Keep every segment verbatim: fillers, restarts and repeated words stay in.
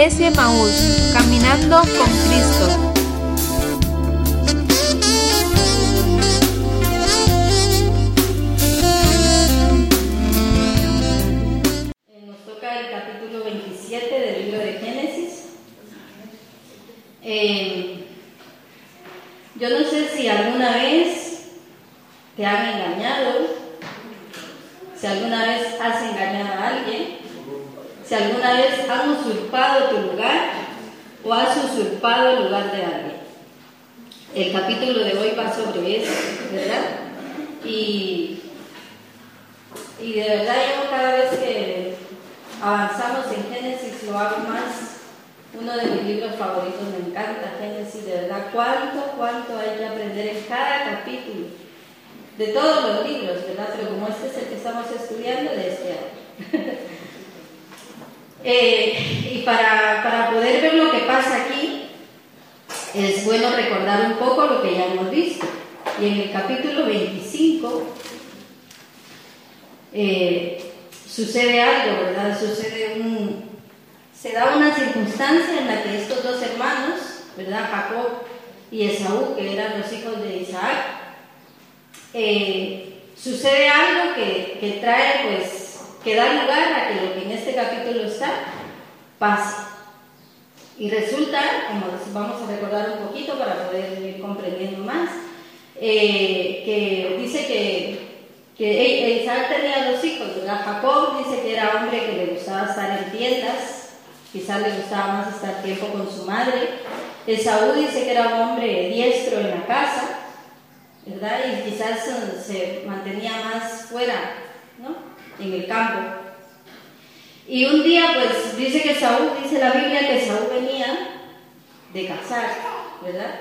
Iglesia Emaús, caminando con Cristo. Nos toca el capítulo veintisiete del libro de Génesis. Eh, yo no sé si alguna vez te han engañado, si alguna vez has engañado a alguien, si alguna vez han usurpado tu lugar o has usurpado el lugar de alguien. El capítulo de hoy va sobre eso, ¿verdad? Y, y de verdad yo cada vez que avanzamos en Génesis lo hago más. Uno de mis libros favoritos, me encanta Génesis, de verdad. ¿Cuánto, cuánto hay que aprender en cada capítulo? De todos los libros, ¿verdad? Pero como este es el que estamos estudiando, de este año. eh, y para, para poder ver lo que pasa aquí, es bueno recordar un poco lo que ya hemos visto. Y en el capítulo veinticinco eh, sucede algo, ¿verdad? Sucede un... Se da una circunstancia en la que estos dos hermanos, ¿verdad? Jacob y Esaú, que eran los hijos de Isaac, eh, sucede algo que, que trae, pues, que da lugar a que lo que en este capítulo está, pase. Y resulta, como vamos a recordar un poquito para poder ir comprendiendo más, eh, que dice que, que Isaac tenía dos hijos, ¿verdad? Jacob dice que era hombre que le gustaba estar en tiendas, quizás le gustaba más estar tiempo con su madre. Esaú dice que era un hombre diestro en la casa, ¿verdad? Y quizás se mantenía más fuera, ¿no? En el campo. Y un día, pues, dice que Esaú, dice la Biblia que Esaú venía de cazar, ¿verdad?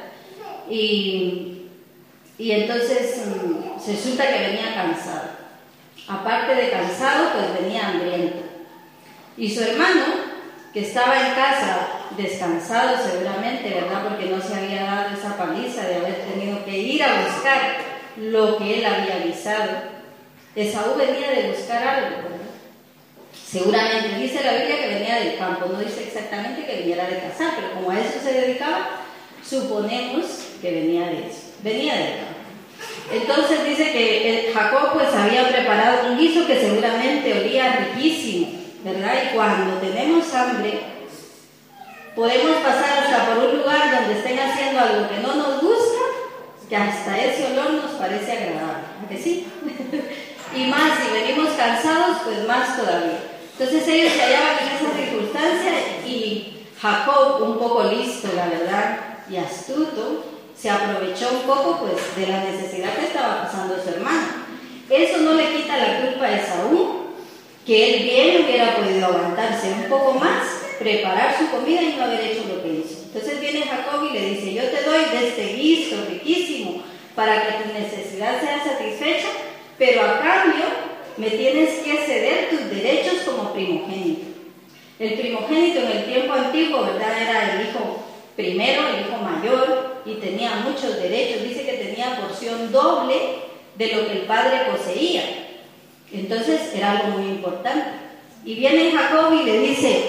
Y, y entonces se resulta que venía cansado. Aparte de cansado, pues venía hambriento. Y su hermano, que estaba en casa descansado seguramente, ¿verdad? Porque no se había dado esa paliza de haber tenido que ir a buscar lo que él había avisado. Esaú venía de buscar algo, ¿verdad? Seguramente, dice la Biblia que venía del campo, no dice exactamente que viniera de cazar, pero como a eso se dedicaba, suponemos que venía de eso, venía del campo. Entonces dice que Jacob pues había preparado un guiso que seguramente olía riquísimo, ¿verdad? Y cuando tenemos hambre, podemos pasar hasta por un lugar donde estén haciendo algo que no nos gusta, que hasta ese olor nos parece agradable, ¿a que sí? Y más, si venimos cansados, pues más todavía. Entonces ellos se hallaban en esa circunstancia y Jacob, un poco listo, la verdad, y astuto, se aprovechó un poco pues de la necesidad que estaba pasando su hermano. Eso no le quita la culpa a Esaú, que él bien hubiera podido aguantarse un poco más, preparar su comida y no haber hecho lo que hizo. Entonces viene Jacob y le dice: yo te doy de este guiso riquísimo para que tu necesidad sea satisfecha, pero a cambio me tienes que ceder tus derechos como primogénito. El primogénito en el tiempo antiguo, ¿verdad?, era el hijo primero, el hijo mayor, y tenía muchos derechos. Dice que tenía porción doble de lo que el padre poseía. Entonces era algo muy importante. Y viene Jacob y le dice,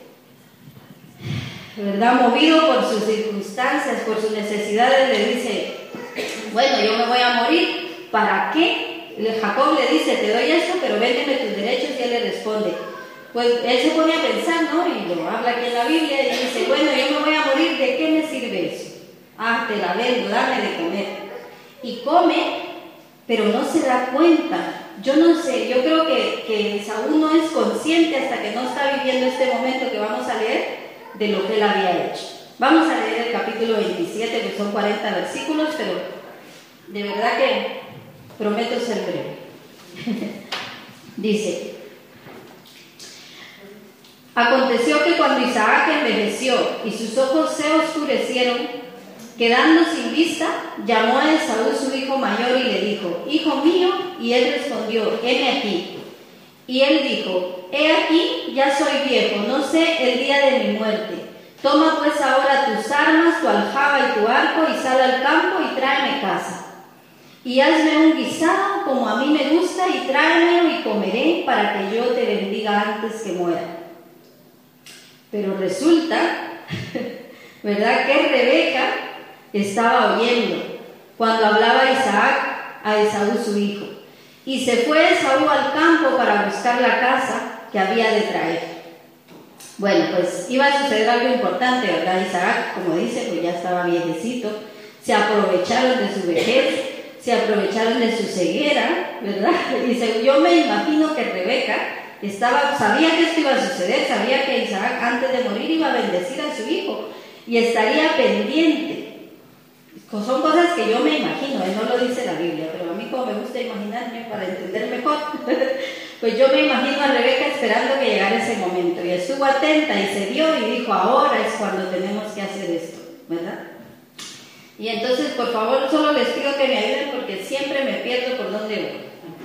¿verdad?, movido por sus circunstancias, por sus necesidades, le dice: bueno, yo me voy a morir, ¿para qué? Jacob le dice: te doy esto, pero véndeme tus derechos. Y él le responde, pues él se pone a pensar, ¿no? Y lo habla aquí en la Biblia y dice: bueno, yo me voy a morir, ¿de qué me sirve eso? Ah, te la vendo, dame de comer. Y come, pero no se da cuenta. Yo no sé, yo creo que, que Esaú no es consciente hasta que no está viviendo este momento que vamos a leer de lo que él había hecho. Vamos a leer el capítulo veintisiete, que son cuarenta versículos, pero de verdad que prometo ser breve. Dice: aconteció que cuando Isaac envejeció y sus ojos se oscurecieron, quedando sin vista, llamó a Esaú su hijo mayor y le dijo: hijo mío. Y él respondió: heme aquí. Y él dijo: he aquí, ya soy viejo, no sé el día de mi muerte. Toma pues ahora tus armas, tu aljaba y tu arco, y sal al campo y tráeme casa. Y hazme un guisado como a mí me gusta, y tráemelo y comeré, para que yo te bendiga antes que muera. Pero resulta, ¿verdad?, que Rebeca estaba oyendo cuando hablaba Isaac a Esaú su hijo. Y se fue Esaú al campo para buscar la caza que había de traer. Bueno, pues iba a suceder algo importante, ¿verdad? Isaac, como dice, pues ya estaba viejecito. Se aprovecharon de su vejez, se aprovecharon de su ceguera, ¿verdad? Y se, yo me imagino que Rebeca estaba, sabía que esto iba a suceder, sabía que Isaac antes de morir iba a bendecir a su hijo y estaría pendiente. Son cosas que yo me imagino, ¿eh? No lo dice la Biblia, pero a mí como me gusta imaginarme para entender mejor, pues yo me imagino a Rebeca esperando que llegara ese momento, y estuvo atenta y se dio y dijo, ahora es cuando tenemos que hacer esto, ¿verdad? Y entonces, por favor, solo les pido que me ayuden porque siempre me pierdo por dónde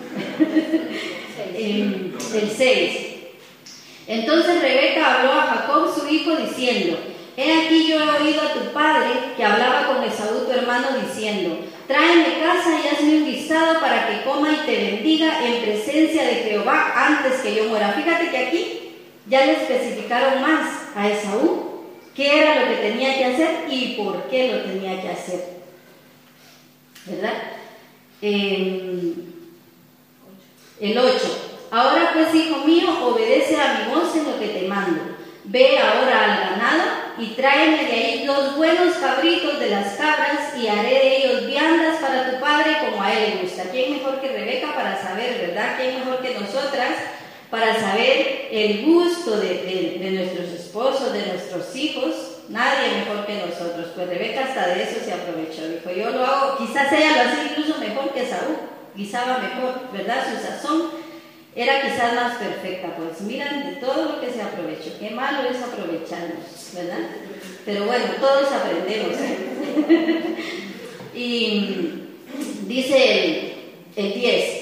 voy. El seis. Entonces Rebeca habló a Jacob su hijo diciendo, he aquí yo he oído a tu padre que hablaba con Esaú tu hermano diciendo, tráeme caza y hazme un guisado para que coma y te bendiga en presencia de Jehová antes que yo muera. Fíjate que aquí ya le especificaron más a Esaú qué era lo que tenía que hacer y por qué lo tenía que hacer, ¿verdad? Eh, el ocho. Ahora pues, hijo mío, obedece a mi voz en lo que te mando. Ve ahora al ganado y tráeme de ahí dos buenos cabritos de las cabras y haré de ellos viandas para tu padre como a él le gusta. ¿Quién mejor que Rebeca para saber, verdad? ¿Quién mejor que nosotras para saber el gusto de, de, de nuestros esposos, de nuestros hijos? Nadie mejor que nosotros. Pues Rebeca hasta de eso se aprovechó. Dijo, yo lo hago, quizás ella lo hacía incluso mejor que Esaú, guisaba mejor, ¿verdad? Su sazón era quizás más perfecta. Pues miran de todo lo que se aprovechó. Qué malo es aprovecharnos, ¿verdad? Pero bueno, todos aprendemos, ¿eh? Y dice el, el diez,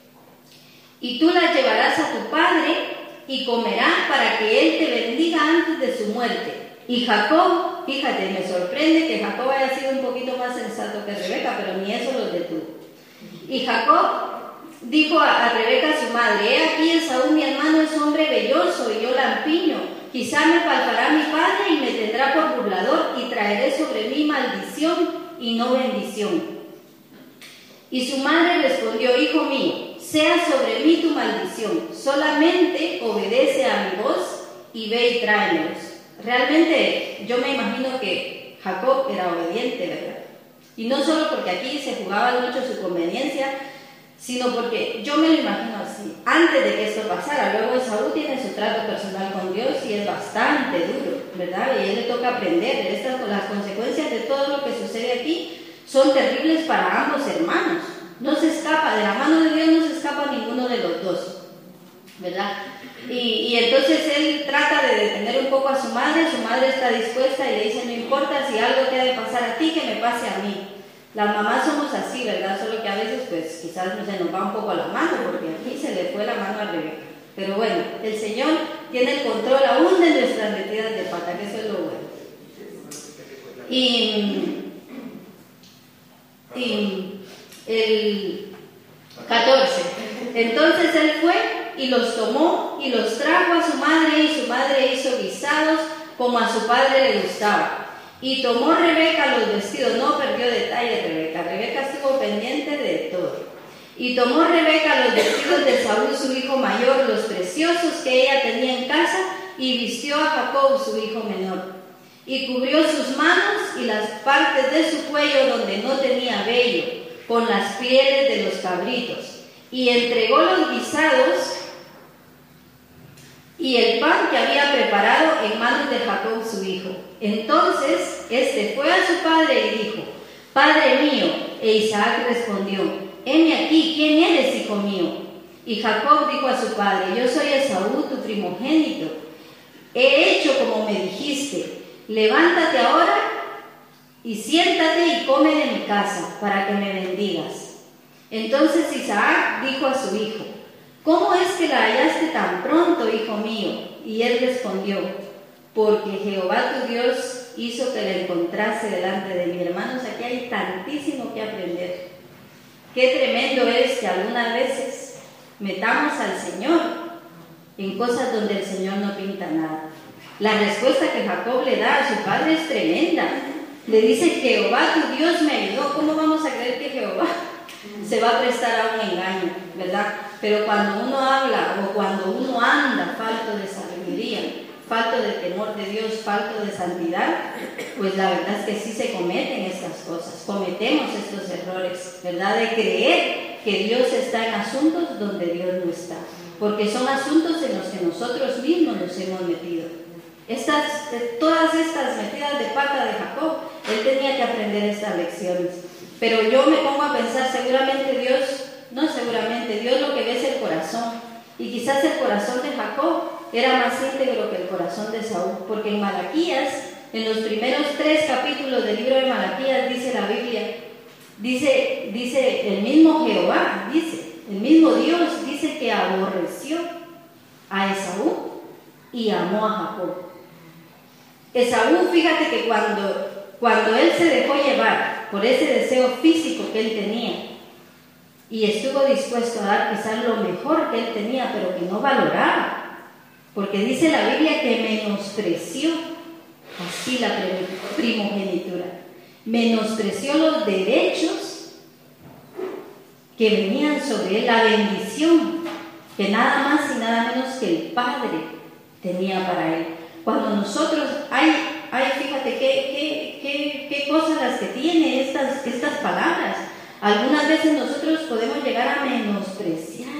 y tú las llevarás a tu padre y comerá para que él te bendiga antes de su muerte. Y Jacob, fíjate, me sorprende que Jacob haya sido un poquito más sensato que Rebeca, pero ni eso los detuvo. Y Jacob dijo a, a Rebeca su madre, he aquí Esaú mi hermano es hombre velloso y yo lampiño, quizá me faltará mi padre y me tendrá por burlador y traeré sobre mí maldición y no bendición. Y su madre respondió, hijo mío, sea sobre mí tu maldición, solamente obedece a mi voz y ve y tráemelos. Realmente yo me imagino que Jacob era obediente, ¿verdad? Y no solo porque aquí se jugaba mucho su conveniencia, sino porque yo me lo imagino así, antes de que esto pasara. Luego Esaú tiene su trato personal con Dios y es bastante duro, ¿verdad? Y a él le toca aprender. Estas, las consecuencias de todo lo que sucede aquí son terribles para ambos hermanos. No se escapa, de la mano de Dios no se escapa ninguno de los dos, ¿verdad? Y, y entonces él trata de detener un poco a su madre, su madre está dispuesta y le dice, no importa si algo te ha de pasar a ti, que me pase a mí. Las mamás somos así, ¿verdad? Solo que a veces, pues, quizás se nos va un poco la mano, porque aquí se le fue la mano a Rebeca. Pero bueno, el Señor tiene el control aún de nuestras metidas de pata, que eso es lo bueno. Y, y el catorce. Entonces él fue y los tomó y los trajo a su madre, y su madre hizo guisados como a su padre le gustaba. Y tomó Rebeca los vestidos, no perdió detalle Rebeca, Rebeca estuvo pendiente de todo. Y tomó Rebeca los vestidos de Saúl su hijo mayor, los preciosos que ella tenía en casa, y vistió a Jacob su hijo menor. Y cubrió sus manos y las partes de su cuello donde no tenía vello, con las pieles de los cabritos. Y entregó los guisados y el pan que había preparado en manos de Jacob su hijo. Entonces este fue a su padre y dijo, Padre mío. E Isaac respondió, heme aquí, ¿quién eres, hijo mío? Y Jacob dijo a su padre, yo soy Esaú, tu primogénito. He hecho como me dijiste, levántate ahora y siéntate y come de mi casa, para que me bendigas. Entonces Isaac dijo a su hijo, ¿cómo es que la hallaste tan pronto, hijo mío? Y él respondió, porque Jehová tu Dios hizo que la encontrase delante de mí. Hermanos, aquí hay tantísimo que aprender. Qué tremendo es que algunas veces metamos al Señor en cosas donde el Señor no pinta nada. La respuesta que Jacob le da a su padre es tremenda. Le dice: Jehová tu Dios me ayudó. ¿Cómo vamos a creer que Jehová se va a prestar a un engaño, verdad? Pero cuando uno habla o cuando uno anda falto de sabiduría, falto de temor de Dios, falto de santidad, pues la verdad es que sí se cometen estas cosas, cometemos estos errores, ¿verdad? De creer que Dios está en asuntos donde Dios no está, porque son asuntos en los que nosotros mismos nos hemos metido. Estas, todas estas metidas de pata de Jacob, él tenía que aprender estas lecciones. Pero yo me pongo a pensar, seguramente Dios, no seguramente, Dios lo que ve es el corazón. Y quizás el corazón de Jacob era más íntegro que el corazón de Saúl, porque en Malaquías, en los primeros tres capítulos del libro de Malaquías, dice la Biblia, dice, dice el mismo Jehová, dice, el mismo Dios, dice que aborreció a Esaú y amó a Jacob. Esaú, fíjate que cuando, cuando él se dejó llevar por ese deseo físico que él tenía y estuvo dispuesto a dar quizás lo mejor que él tenía, pero que no valoraba, porque dice la Biblia que menospreció así la primogenitura, menospreció los derechos que venían sobre él, la bendición que nada más y nada menos que el Padre tenía para él. Cuando nosotros, hay, hay fíjate qué, qué, qué, qué cosas las que tiene estas, estas palabras. Algunas veces nosotros podemos llegar a menospreciar,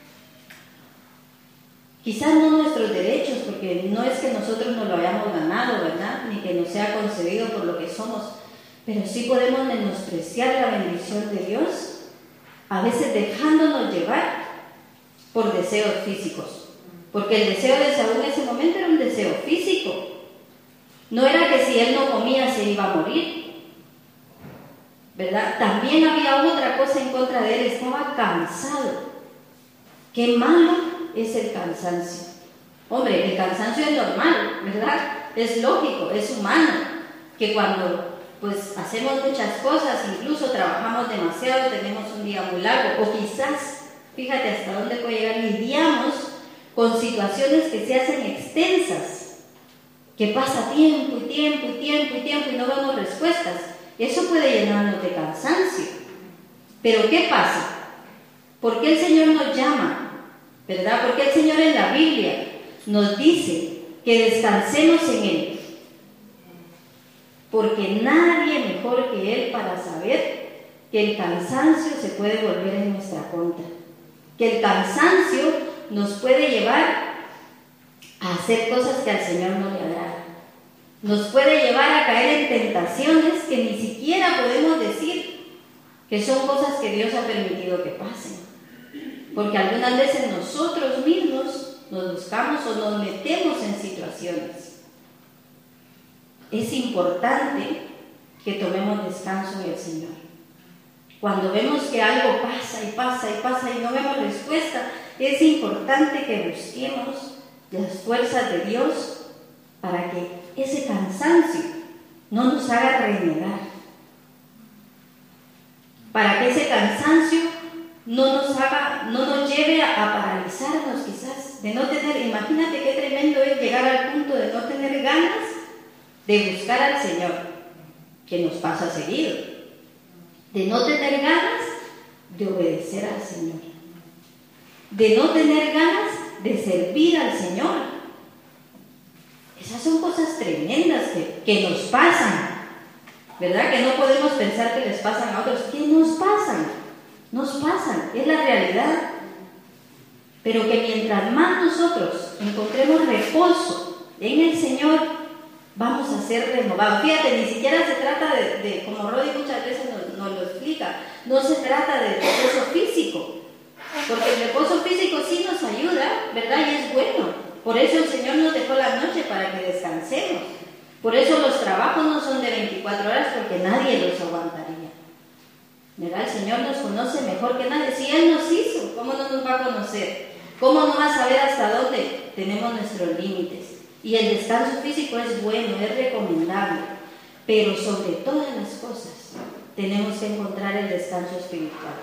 quizás no nuestros derechos, porque no es que nosotros nos lo hayamos ganado, ¿verdad? Ni que nos sea concedido por lo que somos, pero sí podemos menospreciar la bendición de Dios, a veces dejándonos llevar por deseos físicos. Porque el deseo de Saúl en ese momento era un deseo físico. No era que si él no comía se iba a morir, ¿verdad? También había otra cosa en contra de él, estaba cansado. Qué malo es el cansancio. Hombre, el cansancio es normal, ¿verdad? Es lógico, es humano, que cuando pues hacemos muchas cosas, incluso trabajamos demasiado, tenemos un día muy largo, o quizás, fíjate hasta dónde puede llegar, lidiamos con situaciones que se hacen extensas, que pasa tiempo y tiempo y tiempo y tiempo y no vemos respuestas. Eso puede llenarnos de cansancio. Pero ¿qué pasa? ¿Por qué el Señor nos llama? ¿Verdad? ¿Por qué el Señor en la Biblia nos dice que descansemos en Él? Porque nadie mejor que Él para saber que el cansancio se puede volver en nuestra contra. Que el cansancio nos puede llevar a hacer cosas que al Señor no le agradan. Nos puede llevar a caer en tentaciones que ni siquiera podemos decir que son cosas que Dios ha permitido que pasen. Porque algunas veces nosotros mismos nos buscamos o nos metemos en situaciones. Es importante que tomemos descanso en el Señor. Cuando vemos que algo pasa y pasa y pasa y no vemos respuesta, es importante que busquemos las fuerzas de Dios para que ese cansancio no nos haga renegar, para que ese cansancio no nos haga, no nos lleve a, a paralizarnos quizás, de no tener, imagínate qué tremendo es llegar al punto de no tener ganas de buscar al Señor, que nos pasa seguido, de no tener ganas de obedecer al Señor, de no tener ganas de servir al Señor. Esas son cosas tremendas que, que nos pasan, ¿verdad? Que no podemos pensar que les pasan a otros, que nos pasan, nos pasan, es la realidad. Pero que mientras más nosotros encontremos reposo en el Señor, vamos a ser renovados. Fíjate, ni siquiera se trata de, de como Rodi muchas veces nos, nos lo explica, no se trata de reposo físico, porque el reposo físico sí nos ayuda, ¿verdad? Y es bueno. Por eso el Señor nos dejó la noche para que descansemos. Por eso los trabajos no son de veinticuatro horas, porque nadie los aguantaría. ¿Verdad? El Señor nos conoce mejor que nadie. Si Él nos hizo, ¿cómo no nos va a conocer? ¿Cómo no va a saber hasta dónde tenemos nuestros límites? Y el descanso físico es bueno, es recomendable. Pero sobre todas las cosas, tenemos que encontrar el descanso espiritual,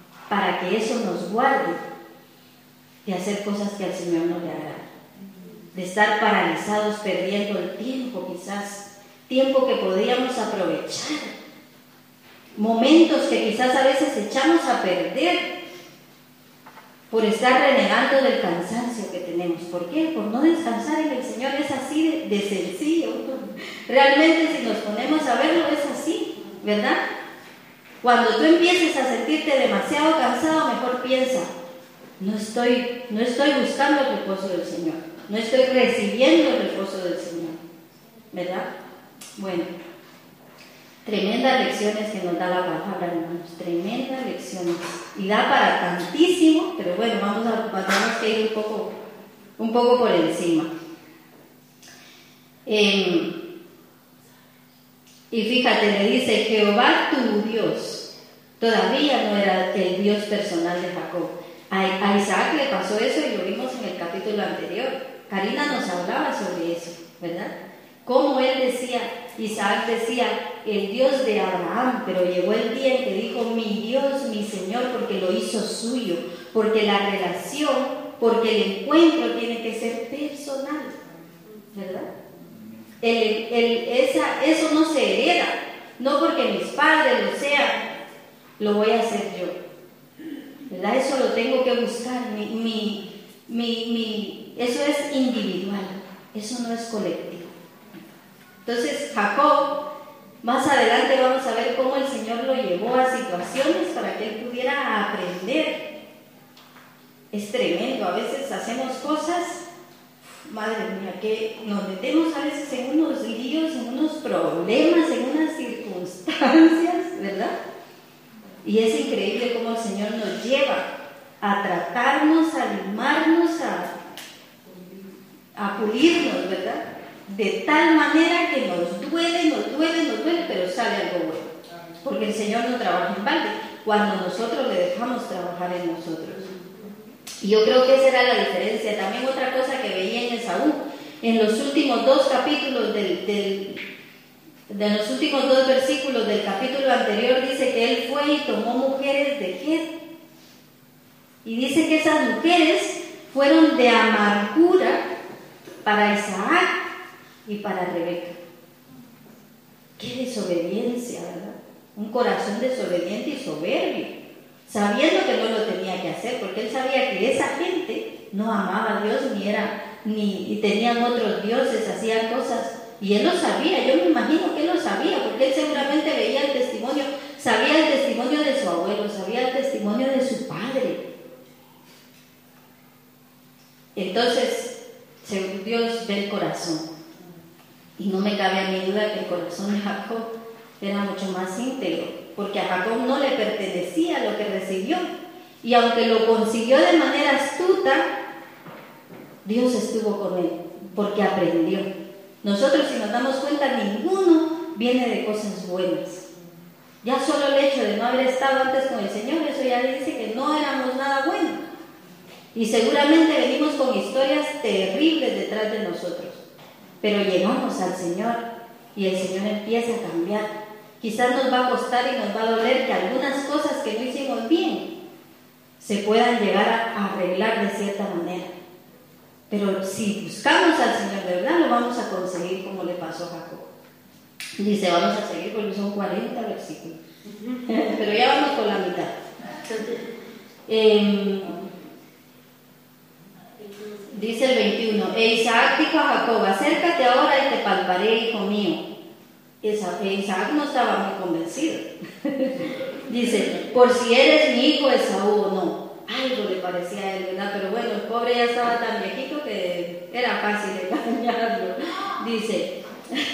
para que eso nos guarde de hacer cosas que al Señor no le agradan. de estar paralizados, perdiendo el tiempo quizás, tiempo que podíamos aprovechar, momentos que quizás a veces echamos a perder por estar renegando del cansancio que tenemos. ¿Por qué? Por no descansar en el Señor. Es así de, de sencillo. Realmente, si nos ponemos a verlo, es así, ¿verdad? Cuando tú empieces a sentirte demasiado cansado, mejor piensa, no estoy, no estoy buscando el reposo del Señor, no estoy recibiendo el reposo del Señor, ¿verdad? Bueno, tremendas lecciones que nos da la palabra, hermanos, tremendas lecciones, y da para tantísimo, pero bueno, vamos a, vamos a ir un poco, un poco por encima. Eh, y fíjate, le dice, Jehová tu Dios, todavía no era el Dios personal de Jacob. A, a Isaac le pasó eso y lo vimos en el capítulo anterior. Karina nos hablaba sobre eso, ¿verdad? Como él decía, Isaac decía, el Dios de Abraham, pero llegó el día en que dijo, mi Dios, mi Señor, porque lo hizo suyo, porque la relación, porque el encuentro tiene que ser personal, ¿verdad? El, el, esa, eso no se hereda, no porque mis padres lo sean, lo voy a hacer yo, ¿verdad? Eso lo tengo que buscar, mi, mi, mi, mi, eso es individual, eso no es colectivo. Entonces Jacob, más adelante vamos a ver cómo el Señor lo llevó a situaciones para que él pudiera aprender. Es tremendo, a veces hacemos cosas, madre mía, que nos metemos a veces en unos líos, en unos problemas, en unas circunstancias, ¿verdad? Y es increíble cómo el Señor nos lleva a tratarnos, a limarnos, a, a pulirnos, ¿verdad? De tal manera que nos duele, nos duele, nos duele, pero sale algo bueno. Porque el Señor no trabaja en balde, cuando nosotros le dejamos trabajar en nosotros. Y yo creo que esa era la diferencia. También otra cosa que veía en Esaú, en los últimos dos capítulos del, del, de los últimos dos versículos del capítulo anterior, dice que él fue y tomó mujeres de Ged. Y dice que esas mujeres fueron de amargura para Isaac y para Rebeca. Qué desobediencia, ¿verdad? Un corazón desobediente y soberbio, sabiendo que no lo tenía que hacer, porque él sabía que esa gente no amaba a Dios, ni era, ni y tenían otros dioses, hacían cosas, y él lo sabía. Yo me imagino que él lo sabía, porque él seguramente veía el testimonio, sabía el testimonio de su abuelo, sabía el testimonio de su padre. Entonces, Dios ve el corazón. Y no me cabe a mi duda que el corazón de Jacob era mucho más íntegro, porque a Jacob no le pertenecía lo que recibió. Y aunque lo consiguió de manera astuta, Dios estuvo con él, porque aprendió. Nosotros, si nos damos cuenta, ninguno viene de cosas buenas. Ya solo el hecho de no haber estado antes con el Señor, eso ya dice que no éramos nada bueno. Y seguramente venimos con historias terribles detrás de nosotros. Pero llegamos al Señor y el Señor empieza a cambiar. Quizás nos va a costar y nos va a doler que algunas cosas que no hicimos bien se puedan llegar a arreglar de cierta manera. Pero si buscamos al Señor de verdad, lo vamos a conseguir como le pasó a Jacob. Dice, vamos a seguir porque son cuarenta versículos. Pero ya vamos con la mitad. Eh, Dice el veintiuno, e Isaac dijo a Jacob, acércate ahora y te palparé, hijo mío. Isaac no estaba muy convencido. Dice, por si eres mi hijo Esaú o no. Algo le parecía a él, ¿verdad? Pero bueno, el pobre ya estaba tan viejito que era fácil engañarlo. Dice,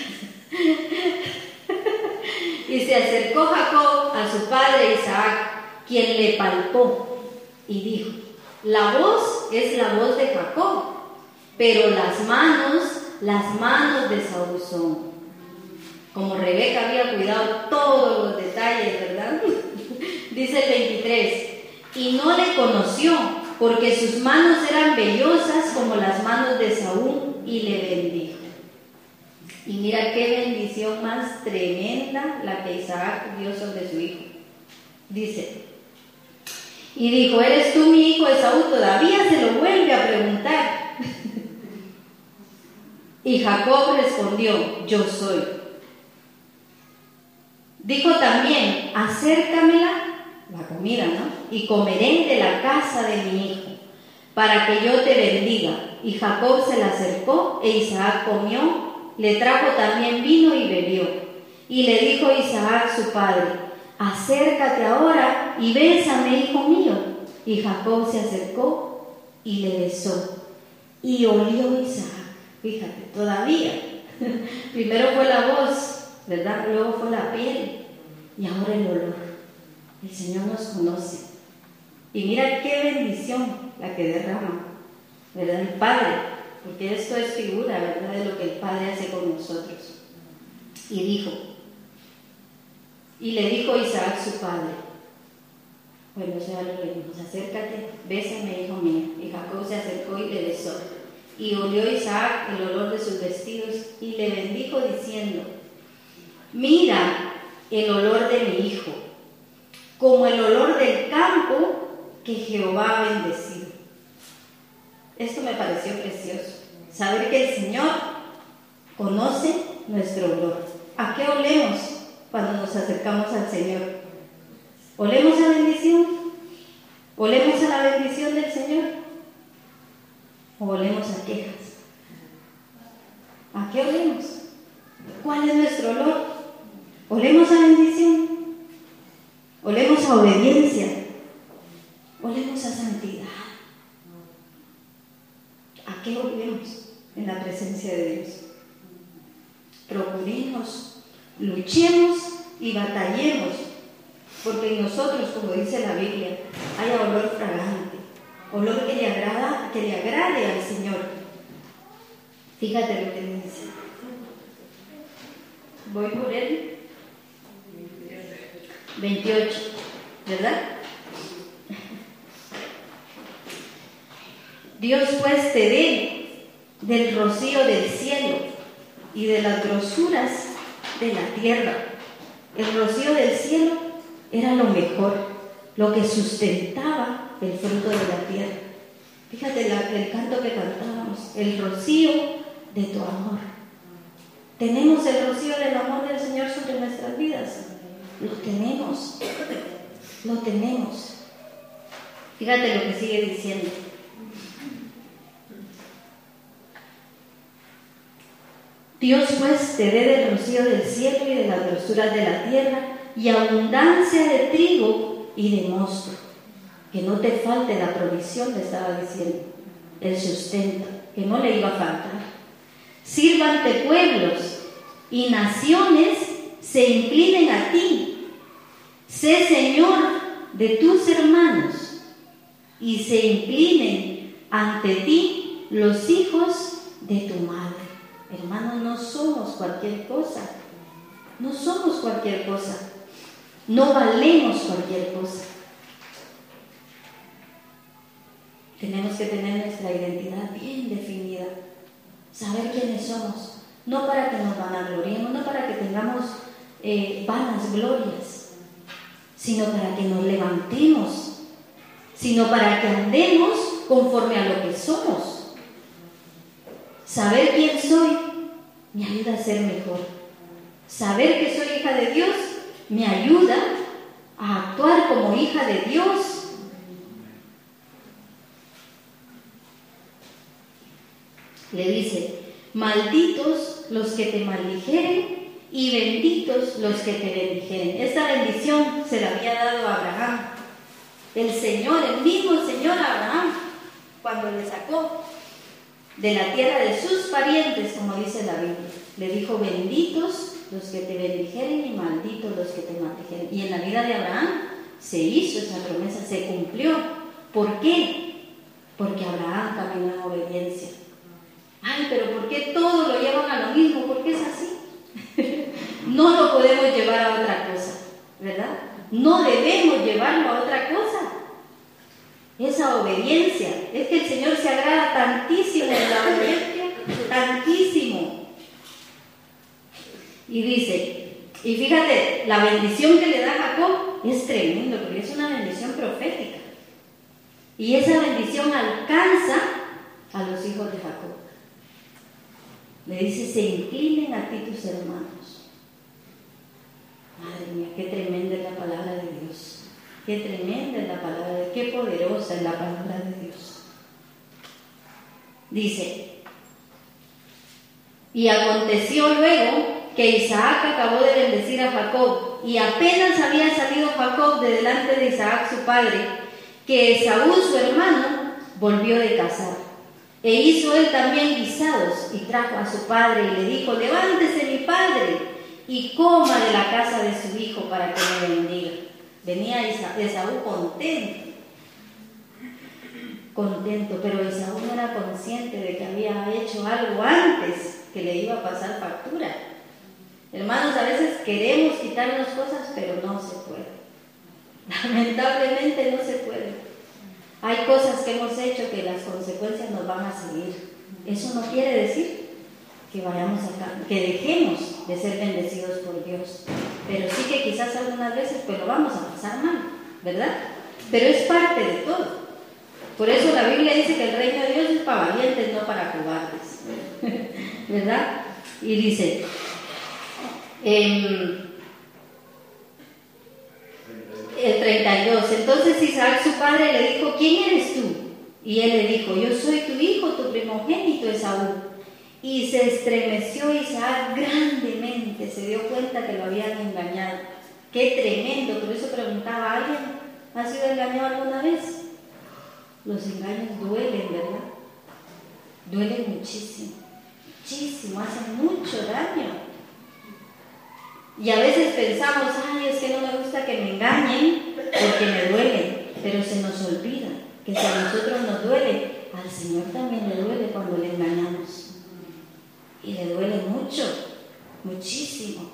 y se acercó Jacob a su padre Isaac, quien le palpó, y dijo, la voz es la voz de Jacob, pero las manos, las manos de Saúl son. Como Rebeca había cuidado todos los detalles, ¿verdad? Dice el veintitrés, y no le conoció, porque sus manos eran vellosas como las manos de Saúl, y le bendijo. Y mira qué bendición más tremenda la que Isaac dio sobre su hijo. Dice, y dijo, ¿eres tú mi hijo Esaú? Todavía se lo vuelve a preguntar. Y Jacob respondió: yo soy. Dijo también: acércamela, la comida, ¿no? Y comeré de la casa de mi hijo, para que yo te bendiga. Y Jacob se la acercó, e Isaac comió, le trajo también vino y bebió. Y le dijo Isaac su padre: acércate ahora y bésame, hijo mío. Y Jacob se acercó y le besó. Y olió Isaac, fíjate, todavía. Primero fue la voz, ¿verdad? Luego fue la piel y ahora el olor. El Señor nos conoce. Y mira qué bendición la que derrama, ¿verdad? El Padre, porque esto es figura, ¿verdad?, de lo que el Padre hace con nosotros. Y dijo, y le dijo Isaac su padre, bueno, ya lo leímos: acércate, bésame, hijo mío. Y Jacob se acercó y le besó. Y olió Isaac el olor de sus vestidos y le bendijo diciendo: mira el olor de mi hijo, como el olor del campo que Jehová ha bendecido. Esto me pareció precioso, saber que el Señor conoce nuestro olor. ¿A qué olemos cuando nos acercamos al Señor? ¿Olemos a bendición? ¿Olemos a la bendición del Señor? ¿O olemos a quejas? ¿A qué olemos? ¿Cuál es nuestro olor? ¿Olemos a bendición? ¿Olemos a obediencia? ¿Olemos a santidad? ¿A qué olemos en la presencia de Dios? Procuremos, luchemos y batallemos, porque en nosotros, como dice la Biblia, haya olor fragante, olor que le agrada, que le agrade al Señor. Fíjate lo que dice. Voy por el veintiocho, ¿verdad? Dios pues te dé del rocío del cielo y de las grosuras de la tierra. El rocío del cielo era lo mejor, lo que sustentaba el fruto de la tierra. Fíjate la, el canto que cantábamos, el rocío de tu amor. ¿Tenemos el rocío del amor del Señor sobre nuestras vidas? Lo tenemos, lo tenemos. Fíjate lo que sigue diciendo. Dios pues te dé del rocío del cielo y de las grosuras de la tierra, y abundancia de trigo y de mosto, que no te falte la provisión, le estaba diciendo, el sustento, que no le iba a faltar. Sírvante pueblos y naciones se inclinen a ti. Sé Señor de tus hermanos, y se inclinen ante ti los hijos de tu madre. Hermanos, no somos cualquier cosa, no somos cualquier cosa, no valemos cualquier cosa. Tenemos que tener nuestra identidad bien definida, saber quiénes somos, no para que nos vanagloriemos, no para que tengamos eh, vanas glorias, sino para que nos levantemos, sino para que andemos conforme a lo que somos. Saber quién soy me ayuda a ser mejor. Saber que soy hija de Dios me ayuda a actuar como hija de Dios. Le dice: malditos los que te maldijeren y benditos los que te bendijeren. Esta bendición se la había dado a Abraham. El Señor, el mismo Señor a Abraham, cuando le sacó de la tierra de sus parientes, como dice la Biblia, le dijo: benditos los que te bendijeren y malditos los que te maldijeren. Y en la vida de Abraham se hizo esa promesa, se cumplió. ¿Por qué? Porque Abraham caminó en obediencia. Ay, pero ¿por qué todo lo llevan a lo mismo? ¿Por qué es así? No lo podemos llevar a otra cosa, ¿verdad? No debemos llevarlo a otra cosa. Esa obediencia, es que el Señor se agrada tantísimo en la obediencia, tantísimo. Y dice, y fíjate, la bendición que le da Jacob es tremendo, porque es una bendición profética. Y esa bendición alcanza a los hijos de Jacob. Le dice, se inclinen a ti tus hermanos. Madre mía, qué tremenda es la palabra de Dios. Qué tremenda es la palabra de Dios. Qué poderosa es la palabra de Dios. Dice, y aconteció luego que Isaac acabó de bendecir a Jacob, y apenas había salido Jacob de delante de Isaac su padre, que Esaú su hermano volvió de cazar. E hizo él también guisados, y trajo a su padre, y le dijo, levántese mi padre, y coma de la casa de su hijo para que me bendiga. Venía Esaú contento, contento, pero Esaú no era consciente de que había hecho algo antes que le iba a pasar factura. Hermanos, a veces queremos quitarnos cosas, pero no se puede. Lamentablemente no se puede. Hay cosas que hemos hecho que las consecuencias nos van a seguir. Eso no quiere decir que vayamos a, que dejemos de ser bendecidos por Dios. Pero sí que quizás algunas veces pues lo vamos a pasar mal, ¿verdad? Pero es parte de todo. Por eso la Biblia dice que el reino de Dios es para valientes, no para cobardes. ¿Verdad? Y dice, eh, el treinta y dos, entonces Isaac su padre le dijo, ¿quién eres tú? Y él le dijo, yo soy tu hijo, tu primogénito Esaú. Y se estremeció Isaac grandemente, se dio cuenta que lo habían engañado. Qué tremendo, por eso preguntaba, ¿alguien ha sido engañado alguna vez? Los engaños duelen, ¿verdad? Duelen muchísimo, muchísimo, hacen mucho daño. Y a veces pensamos, ay, es que no me gusta que me engañen porque me duele, pero se nos olvida que si a nosotros nos duele, al Señor también le duele cuando le engañamos. Y le duele mucho, muchísimo.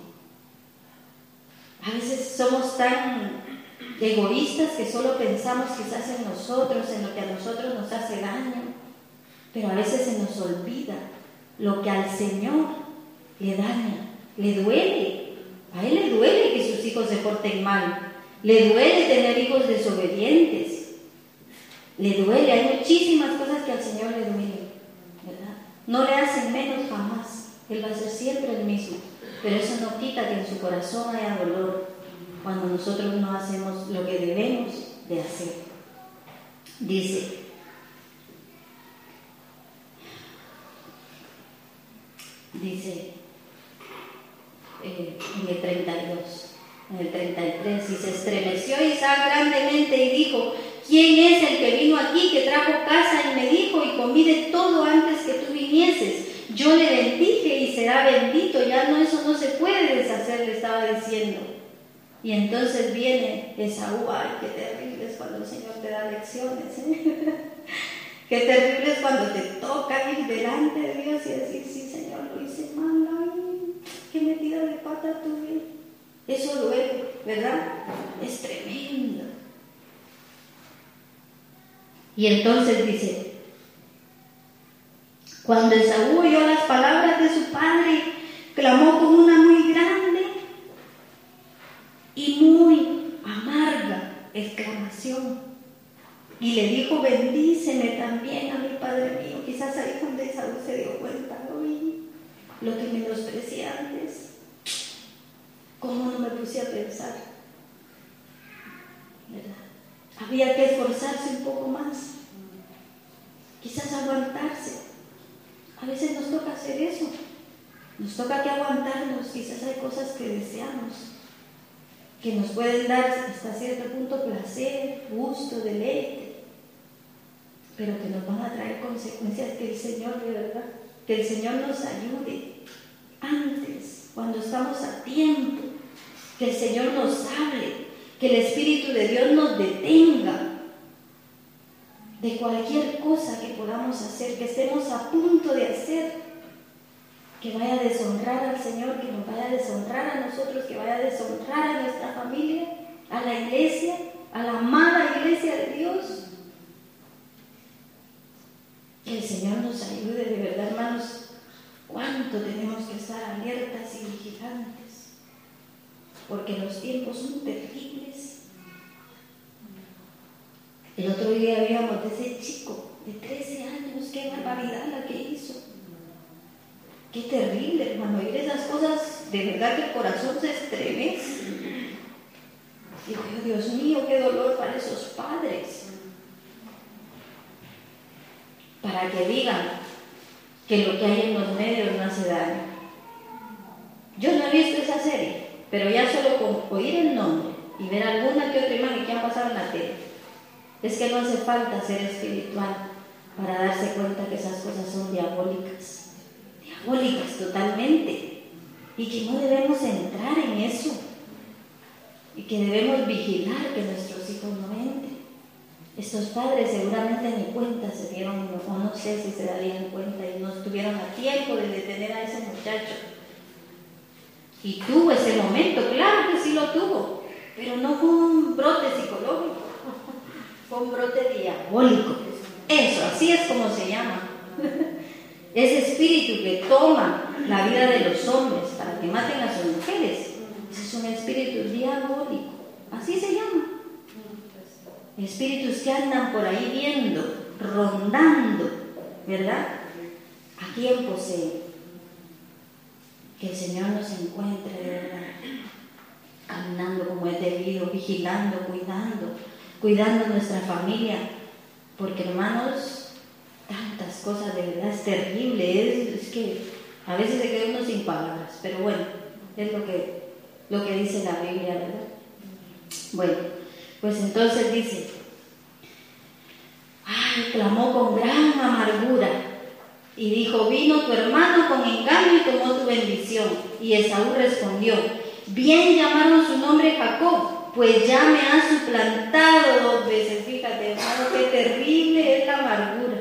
A veces somos tan egoístas que solo pensamos quizás en nosotros, en lo que a nosotros nos hace daño, pero a veces se nos olvida lo que al Señor le daña, le duele. A Él le duele que sus hijos se porten mal, le duele tener hijos desobedientes, le duele, hay muchísimas cosas que al Señor le duelen, ¿verdad? No le hacen menos jamás, Él va a ser siempre el mismo, pero eso no quita que en su corazón haya dolor cuando nosotros no hacemos lo que debemos de hacer. Dice, dice eh, en el treinta y dos, en el treinta y tres, y se estremeció Isaac grandemente y dijo, ¿quién es el que vino aquí, que trajo casa y me dijo, y comí de todo antes que tú vinieses? Yo le bendije y será bendito, ya no, eso no se puede deshacer, le estaba diciendo. Y entonces viene Esaú, ay, qué terrible es cuando el Señor te da lecciones, ¿eh? Qué terrible es cuando te toca ir delante de Dios y decir, sí, Señor, lo hice mal, ay, qué metida de pata tuve. Eso duele, ¿verdad? Es tremendo. Y entonces dice, cuando Esaú oyó las palabras de su padre, clamó con una muy grande y muy amarga exclamación, y le dijo, bendíceme también a mi padre mío. Quizás ahí cuando Esaú se dio cuenta, oye, lo que menosprecié antes, ¿cómo no me puse a pensar? ¿Verdad? Había que esforzarse un poco más, quizás aguantarse. A veces nos toca hacer eso, nos toca que aguantarnos. Quizás hay cosas que deseamos, que nos pueden dar hasta cierto punto placer, gusto, deleite, pero que nos van a traer consecuencias. Que el Señor, de verdad, que el Señor nos ayude antes, cuando estamos a tiempo, que el Señor nos hable, que el Espíritu de Dios nos detenga de cualquier cosa que podamos hacer, que estemos a punto de hacer, que vaya a deshonrar al Señor, que nos vaya a deshonrar a nosotros, que vaya a deshonrar a nuestra familia, a la iglesia, a la amada iglesia de Dios. Que el Señor nos ayude, de verdad, hermanos. Cuánto tenemos que estar alertas y vigilantes, porque los tiempos son terribles. El otro día habíamos de ese chico de trece años, qué barbaridad la que hizo. Qué terrible, hermano, oír esas cosas, de verdad que el corazón se estremece. Digo yo, Dios mío, qué dolor para esos padres. Para que digan que lo que hay en los medios no hace daño. Yo no he visto esa serie, pero ya solo con oír el nombre y ver alguna que otra imagen que han pasado en la tele, es que no hace falta ser espiritual para darse cuenta que esas cosas son diabólicas. Diabólicas totalmente, y que no debemos entrar en eso, y que debemos vigilar que nuestros hijos no entren. Estos padres seguramente ni cuenta se dieron, o no sé si se darían cuenta, y no estuvieron a tiempo de detener a ese muchacho. Y tuvo ese momento, claro que sí lo tuvo, pero no fue un brote psicológico, fue un brote diabólico. Eso, así es como se llama. Ese espíritu que toma la vida de los hombres para que maten a sus mujeres, ese es un espíritu diabólico, así se llama. Espíritus que andan por ahí viendo, rondando, ¿verdad? ¿A quién posee? Que el Señor nos encuentre, ¿verdad? Caminando como es debido, vigilando, cuidando, cuidando nuestra familia, porque hermanos, tantas cosas, de verdad es terrible, es, es que a veces se queda uno sin palabras, pero bueno, es lo que, lo que dice la Biblia, ¿verdad? Bueno, pues entonces dice, ay, clamó con gran amargura y dijo, vino tu hermano con engaño y tomó tu bendición. Y Esaú respondió, bien llamaron su nombre Jacob, pues ya me ha suplantado dos veces. Fíjate, hermano, qué terrible es la amargura.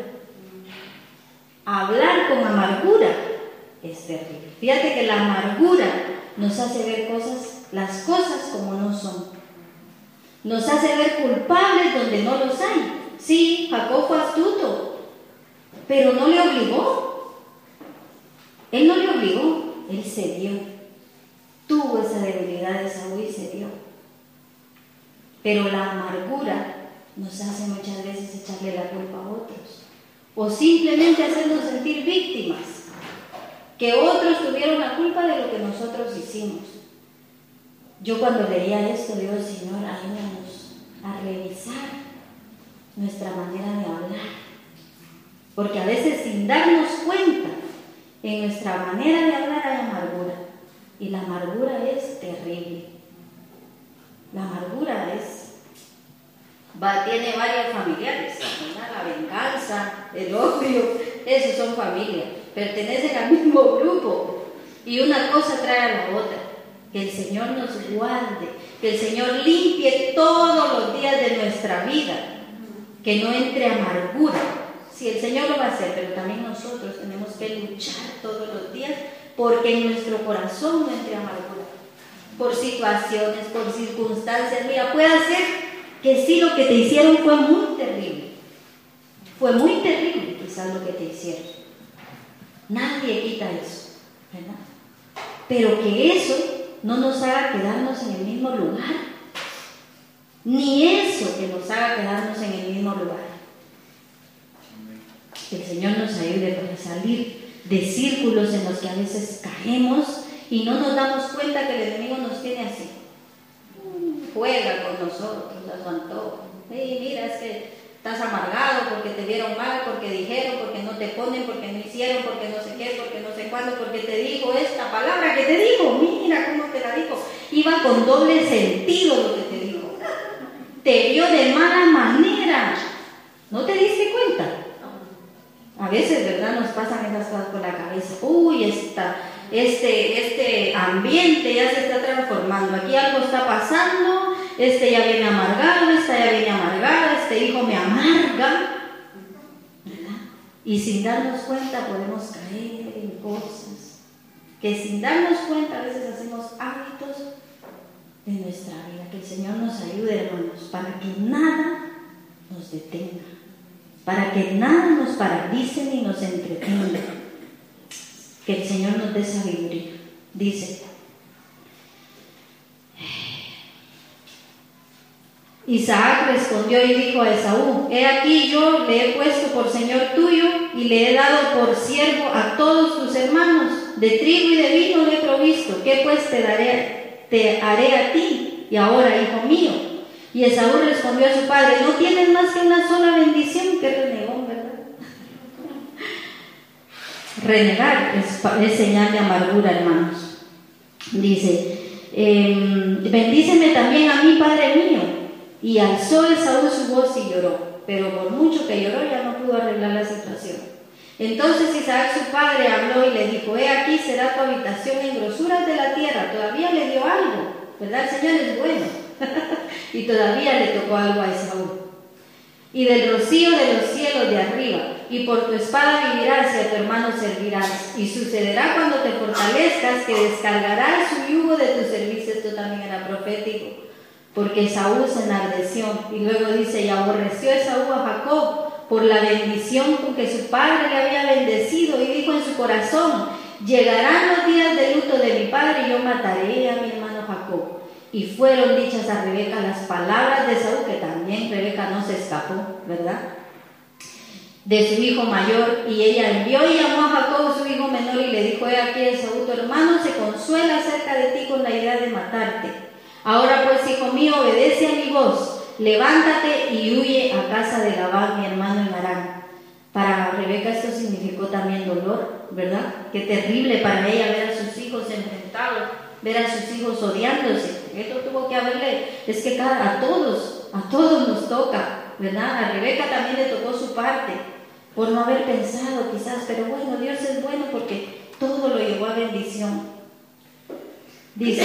Hablar con amargura es terrible. Fíjate que la amargura nos hace ver cosas, las cosas como no son. Nos hace ver culpables donde no los hay. Sí, Jacob fue astuto, pero no le obligó. Él no le obligó, él cedió. Tuvo esa debilidad de Esaú y cedió. Pero la amargura nos hace muchas veces echarle la culpa a otros, o simplemente hacernos sentir víctimas, que otros tuvieron la culpa de lo que nosotros hicimos. Yo cuando leía esto digo, Señor, ayúdanos a revisar nuestra manera de hablar, porque a veces sin darnos cuenta en nuestra manera de hablar hay amargura, y la amargura es terrible. La amargura es, va, tiene varias familiares, ¿verdad? La venganza, el odio, esos son familias, pertenecen al mismo grupo, y una cosa trae a la otra. Que el Señor nos guarde, que el Señor limpie todos los días de nuestra vida, que no entre amargura. Sí, el Señor lo va a hacer, pero también nosotros tenemos que luchar todos los días porque en nuestro corazón no entre amargura, por situaciones, por circunstancias. Mira, puede ser que sí, lo que te hicieron fue muy terrible, fue muy terrible quizás lo que te hicieron, nadie quita eso, ¿verdad? Pero que eso no nos haga quedarnos en el mismo lugar, ni eso que nos haga quedarnos en el mismo lugar. Que el Señor nos ayude para salir de círculos en los que a veces caemos y no nos damos cuenta que el enemigo nos tiene así. Juega con nosotros a su antojo. Hey, mira, es que estás amargado porque te vieron mal, porque dijeron, porque no te ponen, porque no hicieron, porque no sé qué, porque no sé cuándo, porque te dijo esta palabra que te dijo, mira cómo te la dijo. Iba con doble sentido lo que te dijo. Te vio de mala manera. ¿No te diste cuenta? A veces, ¿verdad? Nos pasan esas cosas por la cabeza. Uy, esta, este, este ambiente ya se está transformando. Aquí algo está pasando. Este ya viene amargado, esta ya viene amargada, este hijo me amarga, ¿verdad? Y sin darnos cuenta podemos caer en cosas que sin darnos cuenta a veces hacemos hábitos de nuestra vida. Que el Señor nos ayude, hermanos, para que nada nos detenga, para que nada nos paralice ni nos entretenga. Que el Señor nos dé sabiduría. Dice: Isaac respondió y dijo a Esaú: he aquí yo le he puesto por señor tuyo y le he dado por siervo a todos tus hermanos. de trigo y de vino le he provisto, ¿qué pues te daré, te haré a ti? Y ahora, hijo mío. Y Esaú respondió a su padre, no tienes más que una sola bendición. Qué renegón, ¿verdad? Renegar es, es señal de amargura, hermanos. Dice, eh, bendíceme también a mí, padre mío. Y alzó Esaú su voz y lloró, pero por mucho que lloró ya no pudo arreglar la situación. Entonces Isaac su padre habló y le dijo, he aquí será tu habitación en grosuras de la tierra. Todavía le dio algo, ¿verdad? El Señor es bueno. Y todavía le tocó algo a Esaú. Y del rocío de los cielos de arriba, y por tu espada vivirás y a tu hermano servirás. Y sucederá cuando te fortalezcas que descargarás su yugo de tu servicio. Esto también era profético, porque Esaú se enardeció. Y luego dice, y aborreció Esaú a Jacob por la bendición con que su padre le había bendecido, y dijo en su corazón, llegarán los días de luto de mi padre y yo mataré a mi hermano Jacob. Y fueron dichas a Rebeca las palabras de Esaú, que también Rebeca no se escapó, ¿verdad?, de su hijo mayor. Y ella envió y llamó a Jacob su hijo menor y le dijo, he aquí Esaú tu hermano se consuela acerca de ti con la idea de matarte. Ahora pues, hijo mío, obedece a mi voz, levántate y huye a casa de Labán mi hermano en Harán. Para Rebeca esto significó también dolor, ¿verdad? Qué terrible para ella ver a sus hijos enfrentados, ver a sus hijos odiándose. Esto tuvo que haberle, es que cada, a todos, a todos nos toca, ¿verdad? A Rebeca también le tocó su parte, por no haber pensado quizás, pero bueno, Dios es bueno porque todo lo llevó a bendición. Dice,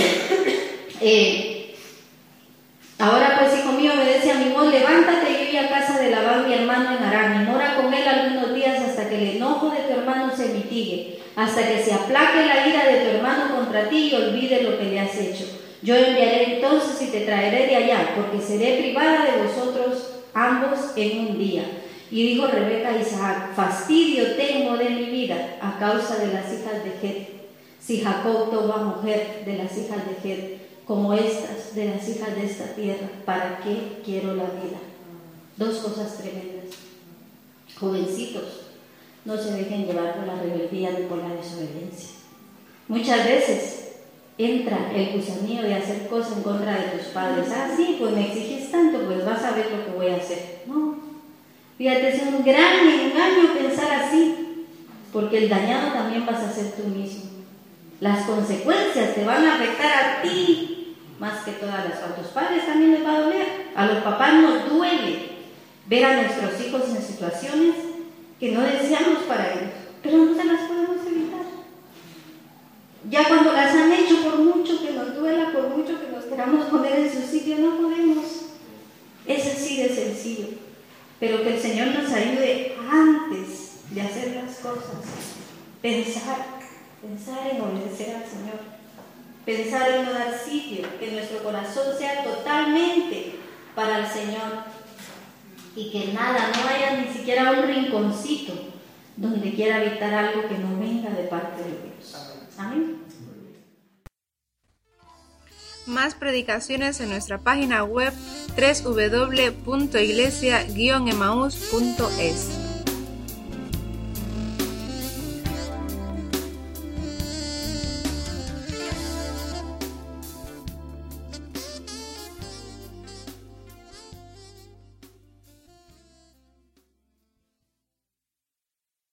eh, ahora pues, hijo mío, obedece a mi voz, levántate y huye a casa de Labán mi hermano en Harán, y mora con él algunos días hasta que el enojo de tu hermano se mitigue, hasta que se aplaque la ira de tu hermano contra ti y olvide lo que le has hecho. Yo enviaré entonces y te traeré de allá, porque seré privada de vosotros ambos en un día. Y dijo Rebeca a Isaac, fastidio tengo de mi vida a causa de las hijas de Het. Si Jacob toma mujer de las hijas de Het, como estas de las hijas de esta tierra, ¿para qué quiero la vida? Dos cosas tremendas. Jovencitos, no se dejen llevar por la rebeldía ni por la desobediencia. Muchas veces entra el gusanillo de hacer cosas en contra de tus padres. Ah, sí, pues me exiges tanto, pues vas a ver lo que voy a hacer. No, fíjate, es un gran engaño pensar así, porque el dañado también vas a ser tú mismo. Las consecuencias te van a afectar a ti más que todas las. A tus padres también les va a doler. A los papás nos duele ver a nuestros hijos en situaciones que no deseamos para ellos, pero no se las podemos evitar. Ya cuando las han hecho, por mucho que nos duela, por mucho que nos queramos poner en su sitio, no podemos. Es así de sencillo. Pero que el Señor nos ayude antes de hacer las cosas. Pensar, pensar en obedecer al Señor. Pensar en no dar sitio, que nuestro corazón sea totalmente para el Señor. Y que nada, no haya ni siquiera un rinconcito donde quiera habitar algo que no venga de parte de Dios. Amén. Más predicaciones en nuestra página web doble u doble u doble u punto iglesia guion emaús punto es.